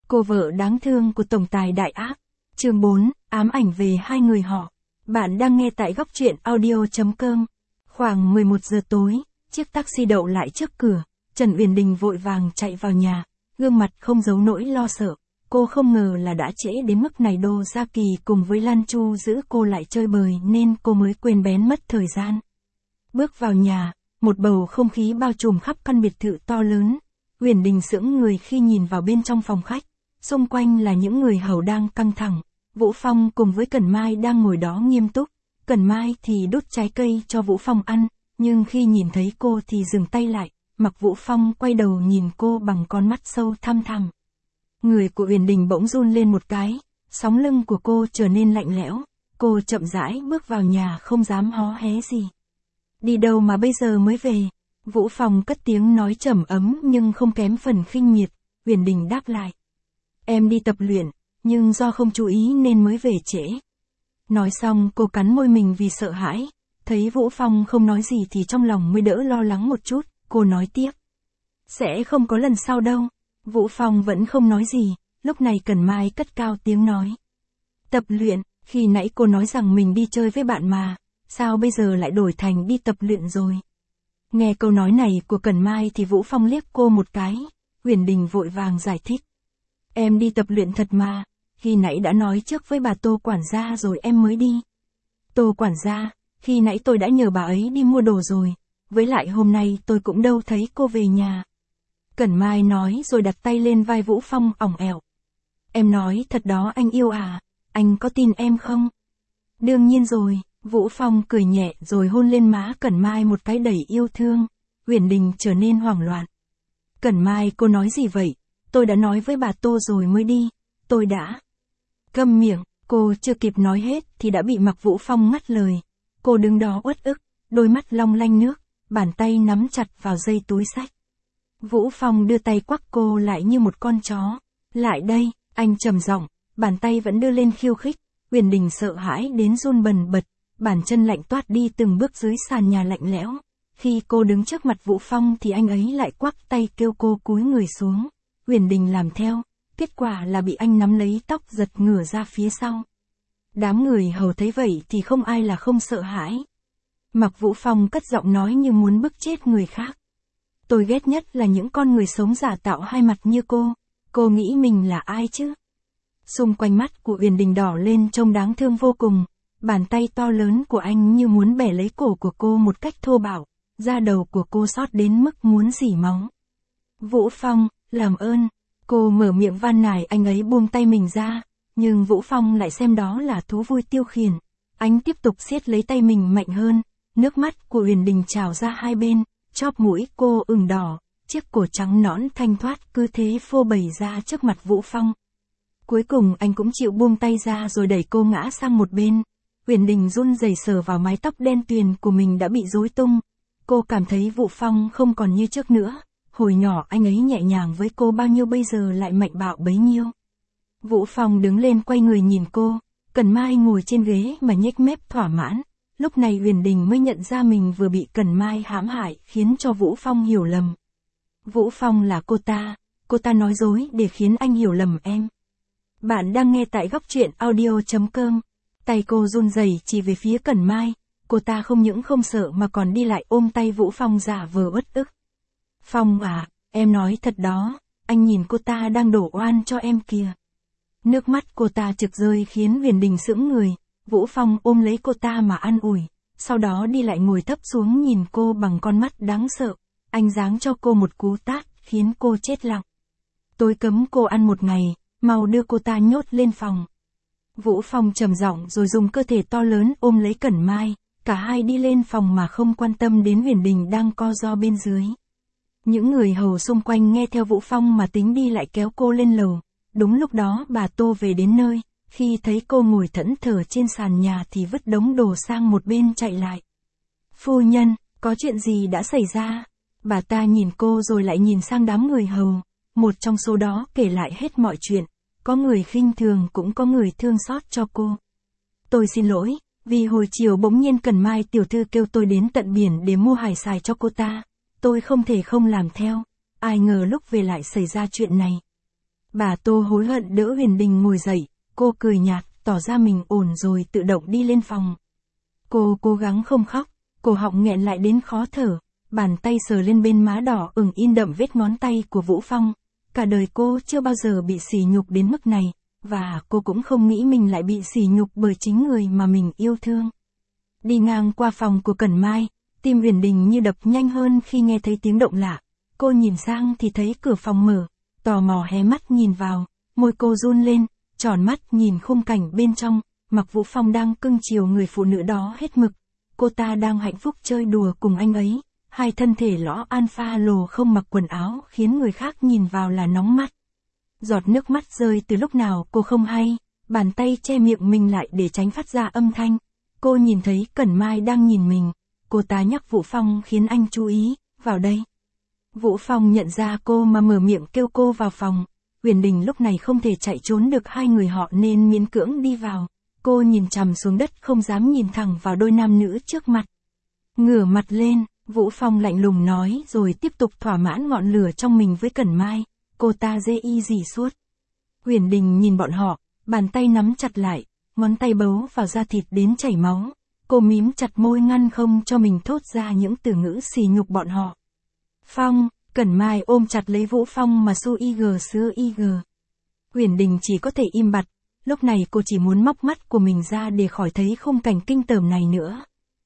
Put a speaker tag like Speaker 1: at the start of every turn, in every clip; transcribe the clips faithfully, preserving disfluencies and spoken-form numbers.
Speaker 1: Cô vợ đáng thương của tổng tài đại ác. Chương bốn, ám ảnh về hai người họ. Bạn đang nghe tại góc truyện audio chấm com. Khoảng mười một giờ tối, chiếc taxi đậu lại trước cửa. Trần Uyển Đình vội vàng chạy vào nhà, gương mặt không giấu nỗi lo sợ. Cô không ngờ là đã trễ đến mức này. Đô Gia Kỳ cùng với Lan Chu giữ cô lại chơi bời nên cô mới quên bén mất thời gian. Bước vào nhà, một bầu không khí bao trùm khắp căn biệt thự to lớn. Uyển Đình sững người khi nhìn vào bên trong phòng khách. Xung quanh là những người hầu đang căng thẳng. Vũ Phong cùng với Cẩn Mai đang ngồi đó nghiêm túc. Cẩn Mai thì đút trái cây cho Vũ Phong ăn, nhưng khi nhìn thấy cô thì dừng tay lại. Mặc Vũ Phong quay đầu nhìn cô bằng con mắt sâu thăm thẳm. Người của Uyển Đình bỗng run lên một cái, sóng lưng của cô trở nên lạnh lẽo. Cô chậm rãi bước vào nhà không dám hó hé gì. Đi đâu mà bây giờ mới về? Vũ Phong cất tiếng nói trầm ấm nhưng không kém phần khinh miệt. Uyển Đình đáp lại. Em đi tập luyện, nhưng do không chú ý nên mới về trễ. Nói xong cô cắn môi mình vì sợ hãi. Thấy Vũ Phong không nói gì thì trong lòng mới đỡ lo lắng một chút. Cô nói tiếp. Sẽ không có lần sau đâu. Vũ Phong vẫn không nói gì. Lúc này Cẩn Mai cất cao tiếng nói. Tập luyện, khi nãy cô nói rằng mình đi chơi với bạn mà. Sao bây giờ lại đổi thành đi tập luyện rồi? Nghe câu nói này của Cẩn Mai thì Vũ Phong liếc cô một cái. Uyển Đình vội vàng giải thích. Em đi tập luyện thật mà. Khi nãy đã nói trước với bà Tô quản gia rồi em mới đi. Tô quản gia, khi nãy tôi đã nhờ bà ấy đi mua đồ rồi. Với lại hôm nay tôi cũng đâu thấy cô về nhà. Cẩn Mai nói rồi đặt tay lên vai Vũ Phong ỏng ẻo. Em nói thật đó anh yêu à, anh có tin em không? Đương nhiên rồi, Vũ Phong cười nhẹ rồi hôn lên má Cẩn Mai một cái đầy yêu thương. Uyển Đình trở nên hoảng loạn. Cẩn Mai cô nói gì vậy? Tôi đã nói với bà Tô rồi mới đi, tôi đã. Câm miệng, cô chưa kịp nói hết thì đã bị Mặc Vũ Phong ngắt lời. Cô đứng đó uất ức, đôi mắt long lanh nước, bàn tay nắm chặt vào dây túi xách. Vũ Phong đưa tay quắc cô lại như một con chó. Lại đây, anh trầm giọng, bàn tay vẫn đưa lên khiêu khích. Uyển Đình sợ hãi đến run bần bật, bàn chân lạnh toát đi từng bước dưới sàn nhà lạnh lẽo. Khi cô đứng trước mặt Vũ Phong thì anh ấy lại quắc tay kêu cô cúi người xuống. Uyển Đình làm theo, kết quả là bị anh nắm lấy tóc giật ngửa ra phía sau. Đám người hầu thấy vậy thì không ai là không sợ hãi. Mặc Vũ Phong cất giọng nói như muốn bức chết người khác. Tôi ghét nhất là những con người sống giả tạo hai mặt như cô. Cô nghĩ mình là ai chứ? Xung quanh mắt của Uyển Đình đỏ lên trông đáng thương vô cùng. Bàn tay to lớn của anh như muốn bẻ lấy cổ của cô một cách thô bạo. Da đầu của cô xót đến mức muốn rỉ máu. Vũ Phong, làm ơn. Cô mở miệng van nài anh ấy buông tay mình ra. Nhưng Vũ Phong lại xem đó là thú vui tiêu khiển. Anh tiếp tục siết lấy tay mình mạnh hơn. Nước mắt của Uyển Đình trào ra hai bên. Chóp mũi cô ửng đỏ. Chiếc cổ trắng nõn thanh thoát cứ thế phô bày ra trước mặt Vũ Phong. Cuối cùng anh cũng chịu buông tay ra rồi đẩy cô ngã sang một bên. Uyển Đình run rẩy sờ vào mái tóc đen tuyền của mình đã bị rối tung. Cô cảm thấy Vũ Phong không còn như trước nữa. Hồi nhỏ anh ấy nhẹ nhàng với cô bao nhiêu bây giờ lại mạnh bạo bấy nhiêu. Vũ Phong đứng lên quay người nhìn cô. Cẩn Mai ngồi trên ghế mà nhếch mép thỏa mãn. Lúc này Uyển Đình mới nhận ra mình vừa bị Cẩn Mai hãm hại khiến cho Vũ Phong hiểu lầm. Vũ Phong là cô ta. Cô ta nói dối để khiến anh hiểu lầm em. Bạn đang nghe tại góc truyện audio chấm com. Tay cô run rẩy chỉ về phía Cẩn Mai. Cô ta không những không sợ mà còn đi lại ôm tay Vũ Phong giả vờ uất ức. Phong à, em nói thật đó, anh nhìn cô ta đang đổ oan cho em kìa. Nước mắt cô ta trực rơi khiến Uyển Đình sững người. Vũ Phong ôm lấy cô ta mà an ủi. Sau đó đi lại ngồi thấp xuống nhìn cô bằng con mắt đáng sợ. Anh giáng cho cô một cú tát khiến cô chết lặng. Tôi cấm cô ăn một ngày, mau đưa cô ta nhốt lên phòng. Vũ Phong trầm giọng rồi dùng cơ thể to lớn ôm lấy Cẩn Mai. Cả hai đi lên phòng mà không quan tâm đến Uyển Đình đang co ro bên dưới. Những người hầu xung quanh nghe theo Vũ Phong mà tính đi lại kéo cô lên lầu. Đúng lúc đó bà Tô về đến nơi. Khi thấy cô ngồi thẫn thờ trên sàn nhà thì vứt đống đồ sang một bên chạy lại. Phu nhân, có chuyện gì đã xảy ra? Bà ta nhìn cô rồi lại nhìn sang đám người hầu. Một trong số đó kể lại hết mọi chuyện. Có người khinh thường cũng có người thương xót cho cô. Tôi xin lỗi, vì hồi chiều bỗng nhiên Cẩn Mai tiểu thư kêu tôi đến tận biển để mua hải sản cho cô ta. Tôi không thể không làm theo. Ai ngờ lúc về lại xảy ra chuyện này. Bà Tô hối hận đỡ Huyền Đình ngồi dậy, cô cười nhạt, tỏ ra mình ổn rồi tự động đi lên phòng. Cô cố gắng không khóc, cổ họng nghẹn lại đến khó thở, bàn tay sờ lên bên má đỏ ửng in đậm vết ngón tay của Vũ Phong. Cả đời cô chưa bao giờ bị sỉ nhục đến mức này, và cô cũng không nghĩ mình lại bị sỉ nhục bởi chính người mà mình yêu thương. Đi ngang qua phòng của Cẩn Mai, tim Huyền Đình như đập nhanh hơn khi nghe thấy tiếng động lạ. Cô nhìn sang thì thấy cửa phòng mở, tò mò hé mắt nhìn vào, môi cô run lên, tròn mắt nhìn khung cảnh bên trong, Mạc Vũ Phong đang cưng chiều người phụ nữ đó hết mực. Cô ta đang hạnh phúc chơi đùa cùng anh ấy, hai thân thể lõa alpha lồ không mặc quần áo khiến người khác nhìn vào là nóng mắt. Giọt nước mắt rơi từ lúc nào cô không hay, bàn tay che miệng mình lại để tránh phát ra âm thanh. Cô nhìn thấy Cẩn Mai đang nhìn mình, cô ta nhắc Vũ Phong khiến anh chú ý, vào đây. Vũ Phong nhận ra cô mà mở miệng kêu cô vào phòng. Huyền Đình lúc này không thể chạy trốn được hai người họ nên miễn cưỡng đi vào. Cô nhìn chằm xuống đất không dám nhìn thẳng vào đôi nam nữ trước mặt. Ngửa mặt lên, Vũ Phong lạnh lùng nói rồi tiếp tục thỏa mãn ngọn lửa trong mình với Cẩn Mai. Cô ta dê y gì suốt. Huyền Đình nhìn bọn họ, bàn tay nắm chặt lại, ngón tay bấu vào da thịt đến chảy máu. Cô mím chặt môi ngăn không cho mình thốt ra những từ ngữ sỉ nhục bọn họ. Phong, Cẩn Mai ôm chặt lấy Vũ Phong mà su ig sữa ig. Huyền Đình chỉ có thể im bặt, lúc này cô chỉ muốn móc mắt của mình ra để khỏi thấy khung cảnh kinh tởm này nữa.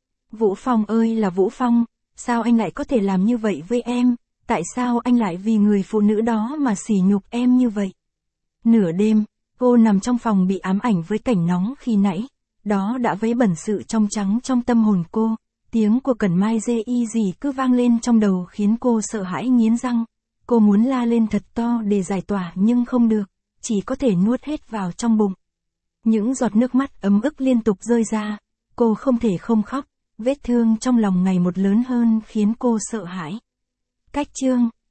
Speaker 1: Vũ Phong ơi là Vũ Phong, sao anh lại có thể làm như vậy với em, tại sao anh lại vì người phụ nữ đó mà sỉ nhục em như vậy? Nửa đêm, cô nằm trong phòng bị ám ảnh với cảnh nóng khi nãy, đó đã vấy bẩn sự trong trắng trong tâm hồn cô. Tiếng của Cẩn Mai dê y gì cứ vang lên trong đầu khiến cô sợ hãi nghiến răng. Cô muốn la lên thật to để giải tỏa nhưng không được, chỉ có thể nuốt hết vào trong bụng. Những giọt nước mắt ấm ức liên tục rơi ra, cô không thể không khóc, vết thương trong lòng ngày một lớn hơn khiến cô sợ hãi. Cách chương